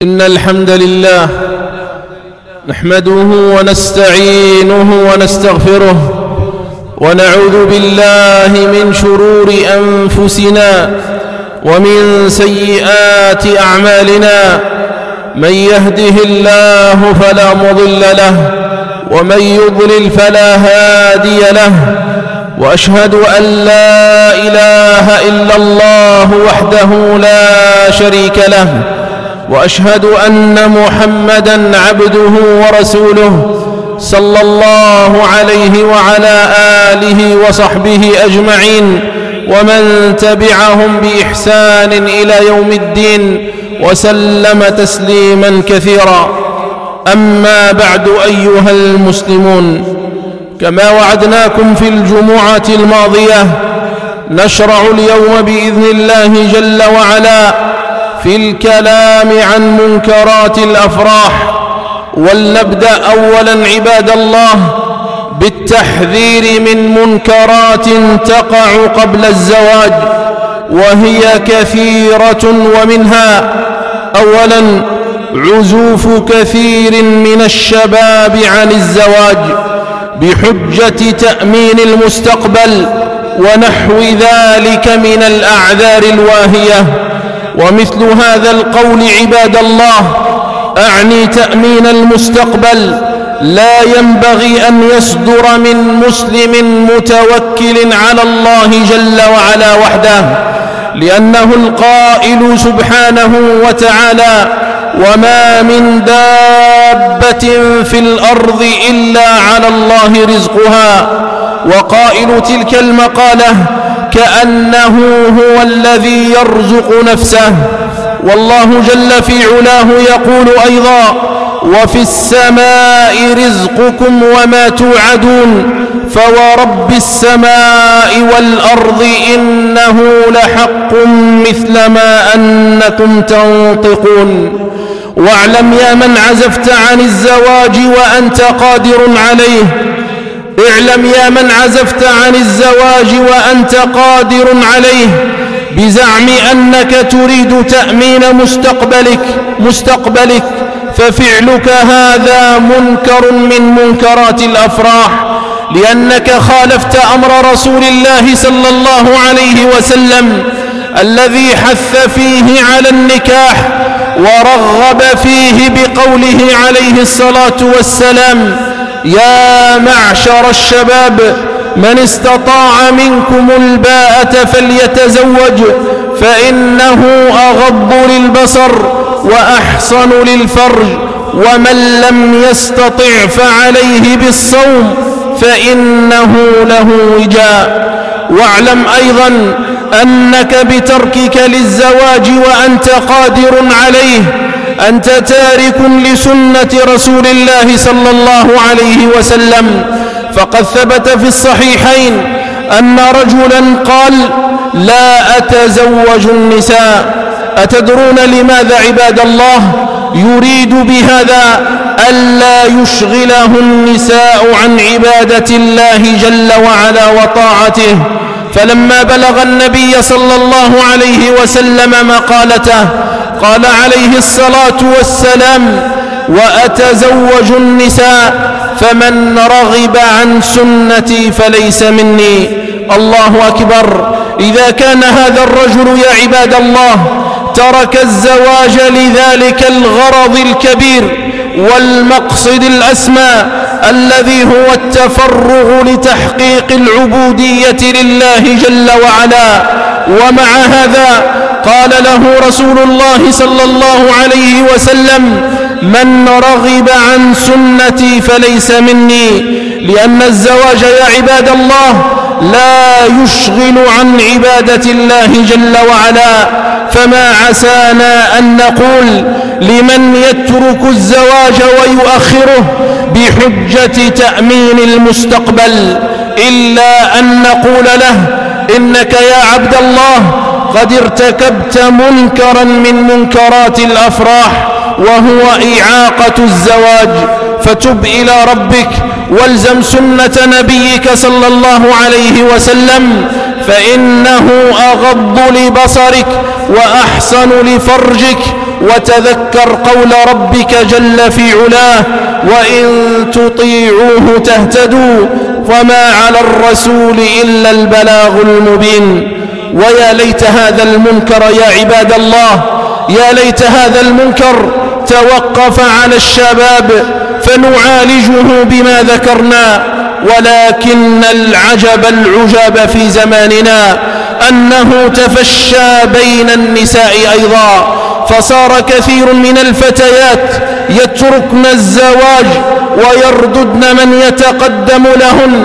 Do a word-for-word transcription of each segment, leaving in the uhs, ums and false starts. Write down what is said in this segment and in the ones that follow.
إن الحمد لله نحمده ونستعينه ونستغفره ونعوذ بالله من شرور أنفسنا ومن سيئات أعمالنا. من يهده الله فلا مضل له ومن يضلل فلا هادي له، وأشهد أن لا إله إلا الله وحده لا شريك له، وأشهد أن محمدًا عبده ورسوله صلى الله عليه وعلى آله وصحبه أجمعين، ومن تبعهم بإحسان إلى يوم الدين، وسلم تسليمًا كثيرا. أما بعد أيها المسلمون، كما وعدناكم في الجمعة الماضية، نشرع اليوم بإذن الله جل وعلا في الكلام عن منكرات الأفراح. ولنبدأ أولاً عباد الله بالتحذير من منكرات تقع قبل الزواج، وهي كثيرة، ومنها أولاً عزوف كثير من الشباب عن الزواج بحجة تأمين المستقبل ونحو ذلك من الأعذار الواهية. ومثل هذا القول عباد الله، أعني تأمين المستقبل، لا ينبغي أن يصدر من مسلم متوكل على الله جل وعلا وحده، لأنه القائل سبحانه وتعالى: وما من دابة في الأرض إلا على الله رزقها. وقائل تلك المقالة كأنه هو الذي يرزق نفسه. والله جل في علاه يقول أيضا: وفي السماء رزقكم وما توعدون فورب السماء والأرض إنه لحق مثل ما أنكم تنطقون. واعلم يا من عزفت عن الزواج وأنت قادر عليه، اعلم يا من عزفت عن الزواج وأنت قادر عليه بزعم أنك تريد تأمين مستقبلك مستقبلك ففعلك هذا منكر من منكرات الأفراح، لأنك خالفت أمر رسول الله صلى الله عليه وسلم الذي حث فيه على النكاح ورغب فيه بقوله عليه الصلاة والسلام: يا معشر الشباب من استطاع منكم الباءة فليتزوج فإنه أغض للبصر وأحصن للفرج، ومن لم يستطع فعليه بالصوم فإنه له وجاء. واعلم أيضا أنك بتركك للزواج وأنت قادر عليه أنت تارك لسنة رسول الله صلى الله عليه وسلم. فقد ثبت في الصحيحين أن رجلا قال: لا أتزوج النساء. أتدرون لماذا عباد الله؟ يريد بهذا ألا يشغله النساء عن عبادة الله جل وعلا وطاعته. فلما بلغ النبي صلى الله عليه وسلم مقالته قال عليه الصلاة والسلام: وأتزوج النساء فمن رغب عن سنتي فليس مني. الله أكبر! إذا كان هذا الرجل يا عباد الله ترك الزواج لذلك الغرض الكبير والمقصد الأسمى الذي هو التفرغ لتحقيق العبودية لله جل وعلا، ومع هذا قال له رسول الله صلى الله عليه وسلم: من رغب عن سنتي فليس مني. لأن الزواج يا عباد الله لا يشغل عن عبادة الله جل وعلا. فما عسانا أن نقول لمن يترك الزواج ويؤخره بحجة تأمين المستقبل إلا أن نقول له: إنك يا عبد الله قد ارتكبت منكرا من منكرات الأفراح، وهو إعاقة الزواج، فتب إلى ربك والزم سنة نبيك صلى الله عليه وسلم، فإنه أغض لبصرك وأحسن لفرجك وتذكر قول ربك جل في علاه: وإن تطيعوه تهتدوا وما على الرسول إلا البلاغ المبين. ويا ليت هذا المنكر يا عباد الله، يا ليت هذا المنكر توقف على الشباب فنعالجه بما ذكرنا. ولكن العجب العجاب في زماننا أنه تفشى بين النساء أيضا، فصار كثير من الفتيات يتركن الزواج ويرددن من يتقدم لهن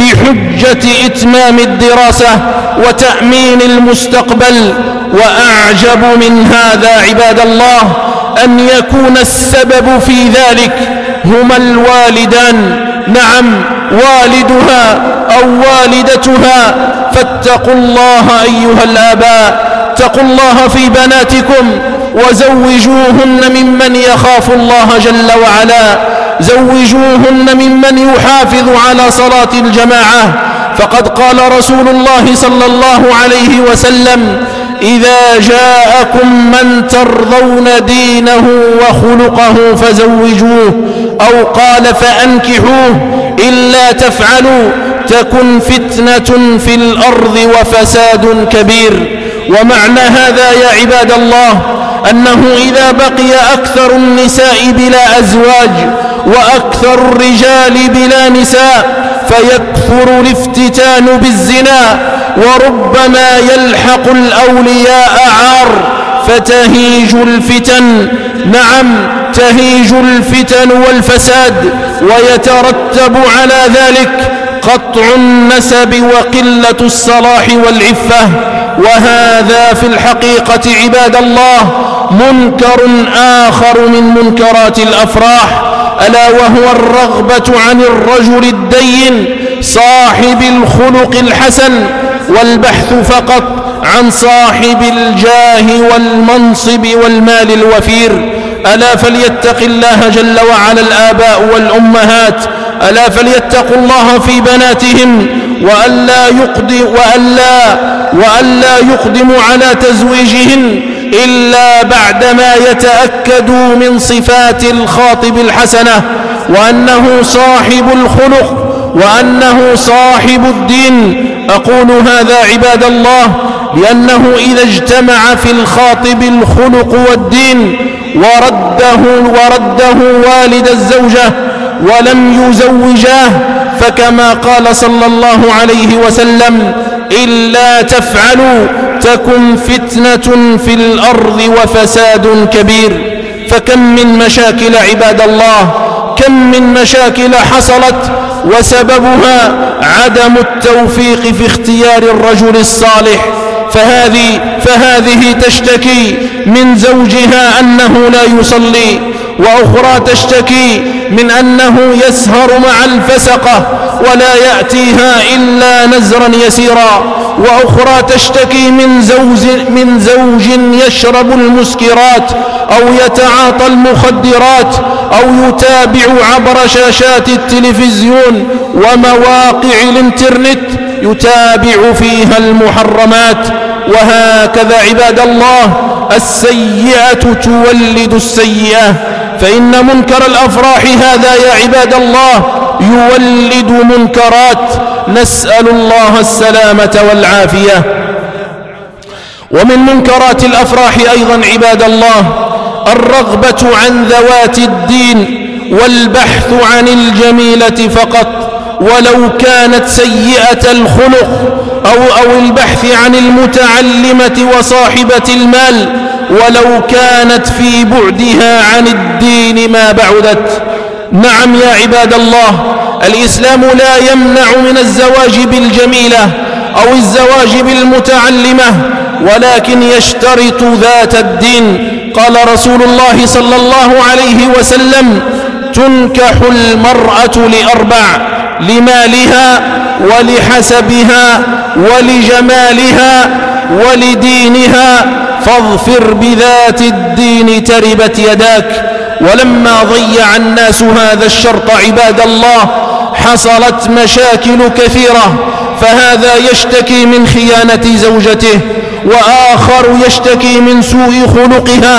بحجة إتمام الدراسة وتأمين المستقبل. وأعجب من هذا عباد الله أن يكون السبب في ذلك هما الوالدان، نعم والدها أو والدتها. فاتقوا الله أيها الآباء، اتقوا الله في بناتكم وزوجوهن ممن يخاف الله جل وعلا، زوجوهن ممن يحافظ على صلاة الجماعة. فقد قال رسول الله صلى الله عليه وسلم: إذا جاءكم من ترضون دينه وخلقه فزوجوه، أو قال فأنكحوه، إلا تفعلوا تكن فتنة في الأرض وفساد كبير. ومعنى هذا يا عباد الله أنه إذا بقي أكثر النساء بلا أزواج وأكثر الرجال بلا نساء فيكثر الافتتان بالزنا، وربما يلحق الأولياء عار فتهيج الفتن، نعم تهيج الفتن والفساد، ويترتب على ذلك قطع النسب وقلة الصلاح والعفة. وهذا في الحقيقة عباد الله منكر آخر من منكرات الأفراح، ألا وهو الرغبة عن الرجل الدين صاحب الخلق الحسن، والبحث فقط عن صاحب الجاه والمنصب والمال الوفير. ألا فليتق الله جل وعلا الآباء والأمهات، ألا فليتقوا الله في بناتهم، وألا يقدم وألا وألا يقدموا على تزويجهن إلا بعدما يتأكدوا من صفات الخاطب الحسنة، وأنه صاحب الخلق وأنه صاحب الدين. أقول هذا عباد الله لأنه إذا اجتمع في الخاطب الخلق والدين ورده, ورده والد الزوجة ولم يزوجاه، فكما قال صلى الله عليه وسلم: إلا تفعلوا تكن فتنة في الأرض وفساد كبير. فكم من مشاكل عباد الله، كم من مشاكل حصلت وسببها عدم التوفيق في اختيار الرجل الصالح. فهذه, فهذه تشتكي من زوجها أنه لا يصلي، وأخرى تشتكي من أنه يسهر مع الفسقة ولا يأتيها إلا نزرا يسيرا، وأخرى تشتكي من زوج, من زوج يشرب المسكرات أو يتعاطى المخدرات أو يتابع عبر شاشات التلفزيون ومواقع الانترنت يتابع فيها المحرمات. وهكذا عباد الله السيئة تولد السيئة، فإن منكر الأفراح هذا يا عباد الله يولد منكرات، نسأل الله السلامة والعافية. ومن منكرات الأفراح أيضا عباد الله الرغبة عن ذوات الدين والبحث عن الجميلة فقط ولو كانت سيئة الخلق، أو, أو البحث عن المتعلمة وصاحبة المال ولو كانت في بعدها عن الدين ما بعدت. نعم يا عباد الله الإسلام لا يمنع من الزواج بالجميلة أو الزواج بالمتعلمة، ولكن يشترط ذات الدين. قال رسول الله صلى الله عليه وسلم: تنكح المرأة لأربع: لمالها ولحسبها ولجمالها ولدينها، فاظفر بذات الدين تربت يداك. ولما ضيع الناس هذا الشرط عباد الله حصلت مشاكل كثيرة، فهذا يشتكي من خيانة زوجته، وآخر يشتكي من سوء خلقها،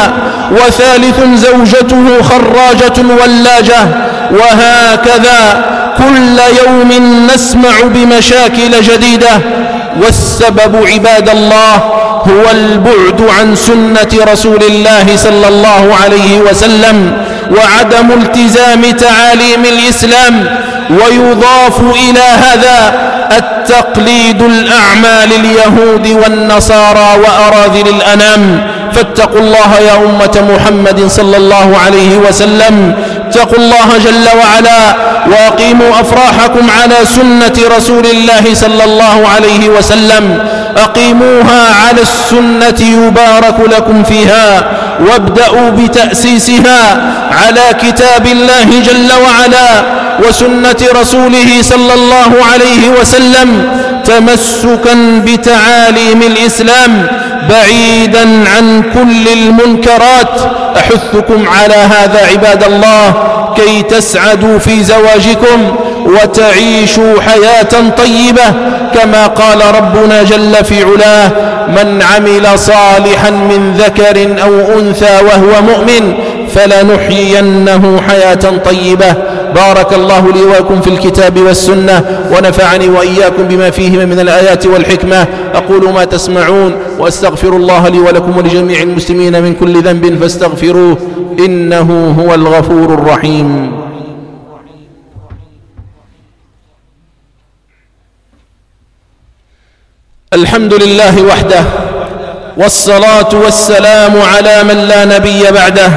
وثالث زوجته خراجة ولاجة. وهكذا كل يوم نسمع بمشاكل جديدة، والسبب عباد الله هو البعد عن سنة رسول الله صلى الله عليه وسلم وعدم التزام تعاليم الإسلام. ويضاف إلى هذا التقليد الأعمى لليهود والنصارى وأراذل الأنام. فاتقوا الله يا أمة محمد صلى الله عليه وسلم، اتقوا الله جل وعلا وأقيموا أفراحكم على سنة رسول الله صلى الله عليه وسلم، أقيموها على السنة يبارك لكم فيها، وابدأوا بتأسيسها على كتاب الله جل وعلا وسنة رسوله صلى الله عليه وسلم، تمسكا بتعاليم الإسلام بعيدا عن كل المنكرات. أحثكم على هذا عباد الله كي تسعدوا في زواجكم وتعيشوا حياة طيبة، كما قال ربنا جل في علاه: من عمل صالحا من ذكر أو أنثى وهو مؤمن فلنحيينه حياة طيبة. بارك الله لي ولكم في الكتاب والسنة، ونفعني وإياكم بما فيهما من الآيات والحكمة. أقول ما تسمعون، وأستغفر الله لي ولكم ولجميع المسلمين من كل ذنب فاستغفروه إنه هو الغفور الرحيم. الحمد لله وحده، والصلاة والسلام على من لا نبي بعده.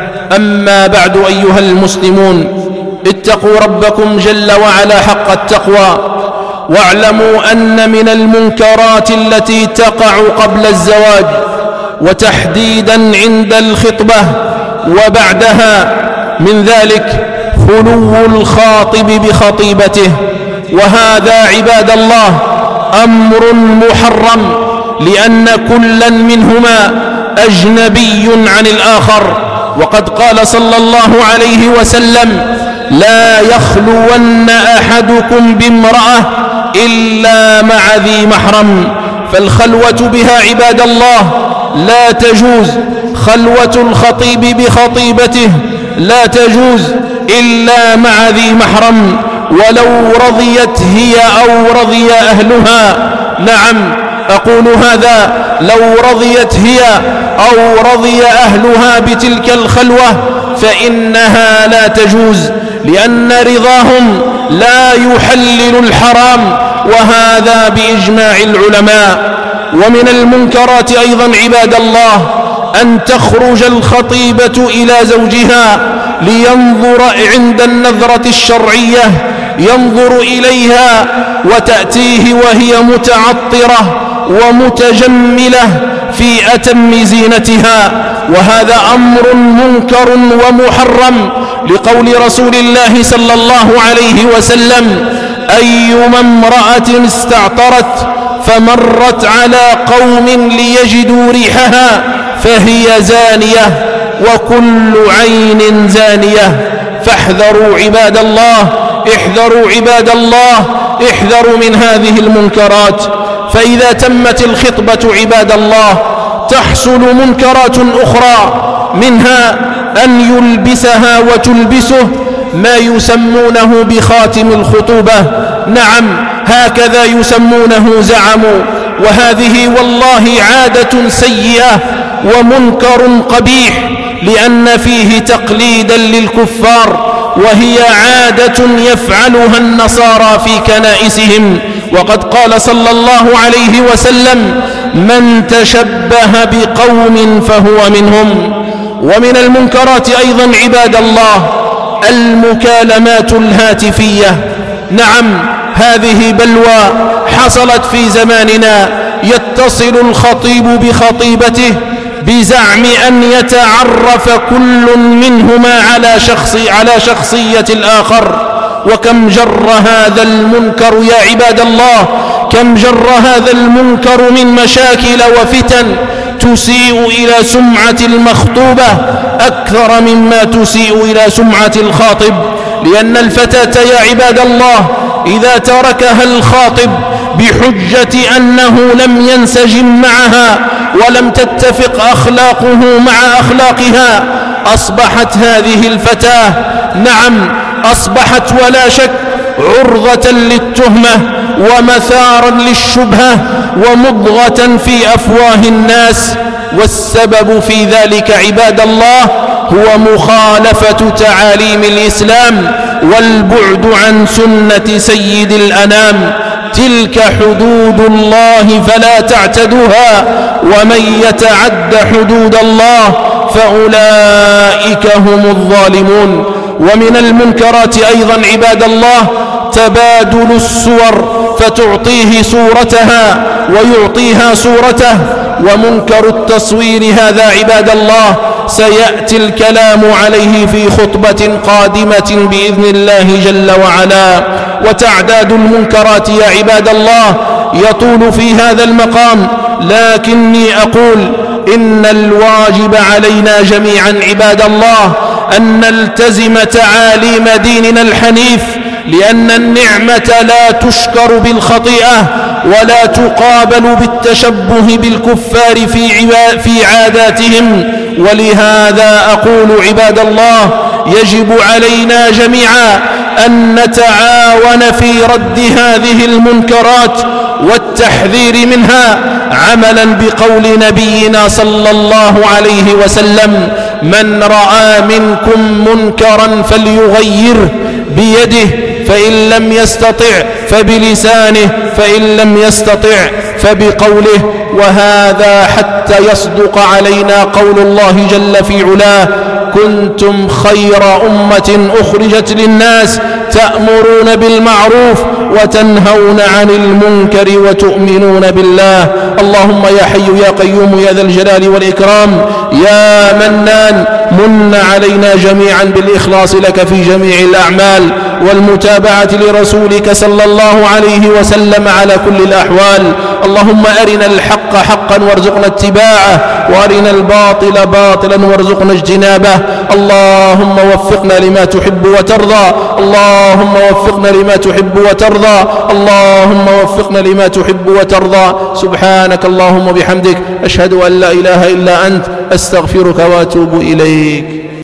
أما بعد أيها المسلمون، اتقوا ربكم جل وعلا حق التقوى، واعلموا أن من المنكرات التي تقع قبل الزواج، وتحديدا عند الخطبة وبعدها، من ذلك خلو الخاطب بخطيبته. وهذا عباد الله أمر محرم، لأن كلا منهما أجنبي عن الآخر. وقد قال صلى الله عليه وسلم: لا يخلون أحدكم بامرأة إلا مع ذي محرم. فالخلوة بها عباد الله لا تجوز، خلوة الخطيب بخطيبته لا تجوز إلا مع ذي محرم، ولو رضيت هي أو رضي أهلها. نعم، أقول هذا: لو رضيت هي أو رضي أهلها بتلك الخلوة فإنها لا تجوز، لأن رضاهم لا يحلل الحرام، وهذا بإجماع العلماء. ومن المنكرات أيضا عباد الله أن تخرج الخطيبة إلى زوجها لينظر عند النظرة الشرعية، ينظر إليها وتأتيه وهي متعطرة ومتجملة في أتم زينتها، وهذا أمر منكر ومحرم، لقول رسول الله صلى الله عليه وسلم: أيما امرأة استعطرت فمرت على قوم ليجدوا ريحها فهي زانية، وكل عين زانية. فاحذروا عباد الله، احذروا عباد الله، احذروا من هذه المنكرات. فإذا تمت الخطبة عباد الله تحصل منكرات أخرى، منها أن يلبسها وتلبسه ما يسمونه بخاتم الخطوبة. نعم، هكذا يسمونه زعموا، وهذه والله عادة سيئة ومنكر قبيح، لأن فيه تقليدا للكفار، وهي عادة يفعلها النصارى في كنائسهم. وقد قال صلى الله عليه وسلم: من تشبه بقوم فهو منهم. ومن المنكرات أيضا عباد الله المكالمات الهاتفية. نعم، هذه بلوى حصلت في زماننا، يتصل الخطيب بخطيبته بزعم أن يتعرف كل منهما على شخص على شخصية الآخر. وكم جر هذا المنكر يا عباد الله، كم جر هذا المنكر من مشاكل وفتن تسيء إلى سمعة المخطوبة أكثر مما تسيء إلى سمعة الخاطب. لأن الفتاة يا عباد الله إذا تركها الخاطب بحجة أنه لم ينسجم معها ولم تتفق أخلاقه مع أخلاقها، أصبحت هذه الفتاة نعم أصبحت ولا شك عرضة للتهمة ومثارا للشبهة ومضغة في أفواه الناس. والسبب في ذلك عباد الله هو مخالفة تعاليم الإسلام والبعد عن سنة سيد الأنام. تلك حدود الله فلا تعتدوها، ومن يتعد حدود الله فأولئك هم الظالمون. ومن المنكرات أيضا عباد الله تبادل الصور فتعطيه صورتها ويعطيها صورته. ومنكر التصوير هذا عباد الله سيأتي الكلام عليه في خطبة قادمة بإذن الله جل وعلا. وتعداد المنكرات يا عباد الله يطول في هذا المقام، لكني أقول إن الواجب علينا جميعا عباد الله أن نلتزم تعاليم ديننا الحنيف، لأن النعمة لا تشكر بالخطيئة ولا تقابل بالتشبه بالكفار في عاداتهم. ولهذا أقول عباد الله يجب علينا جميعا أن نتعاون في رد هذه المنكرات والتحذير منها، عملا بقول نبينا صلى الله عليه وسلم: من رأى منكم منكرا فليغيره بيده، فإن لم يستطع فبلسانه، فإن لم يستطع فبقوله. وهذا حتى يصدق علينا قول الله جل في علاه: كنتم خير أمة أخرجت للناس تأمرون بالمعروف وتنهون عن المنكر وتؤمنون بالله. اللهم يا حي يا قيوم يا ذا الجلال والإكرام يا منان، من علينا جميعا بالإخلاص لك في جميع الأعمال والمتابعة لرسولك صلى الله عليه وسلم على كل الأحوال. اللهم أرنا الحق حقا وارزقنا اتباعه، وأرنا الباطل باطلا وارزقنا اجتنابه. اللهم وفقنا لما تحب وترضى، اللهم وفقنا لما تحب وترضى، اللهم وفقنا لما تحب وترضى. سبحانك اللهم وبحمدك، أشهد أن لا إله إلا أنت، أستغفرك وأتوب إليك.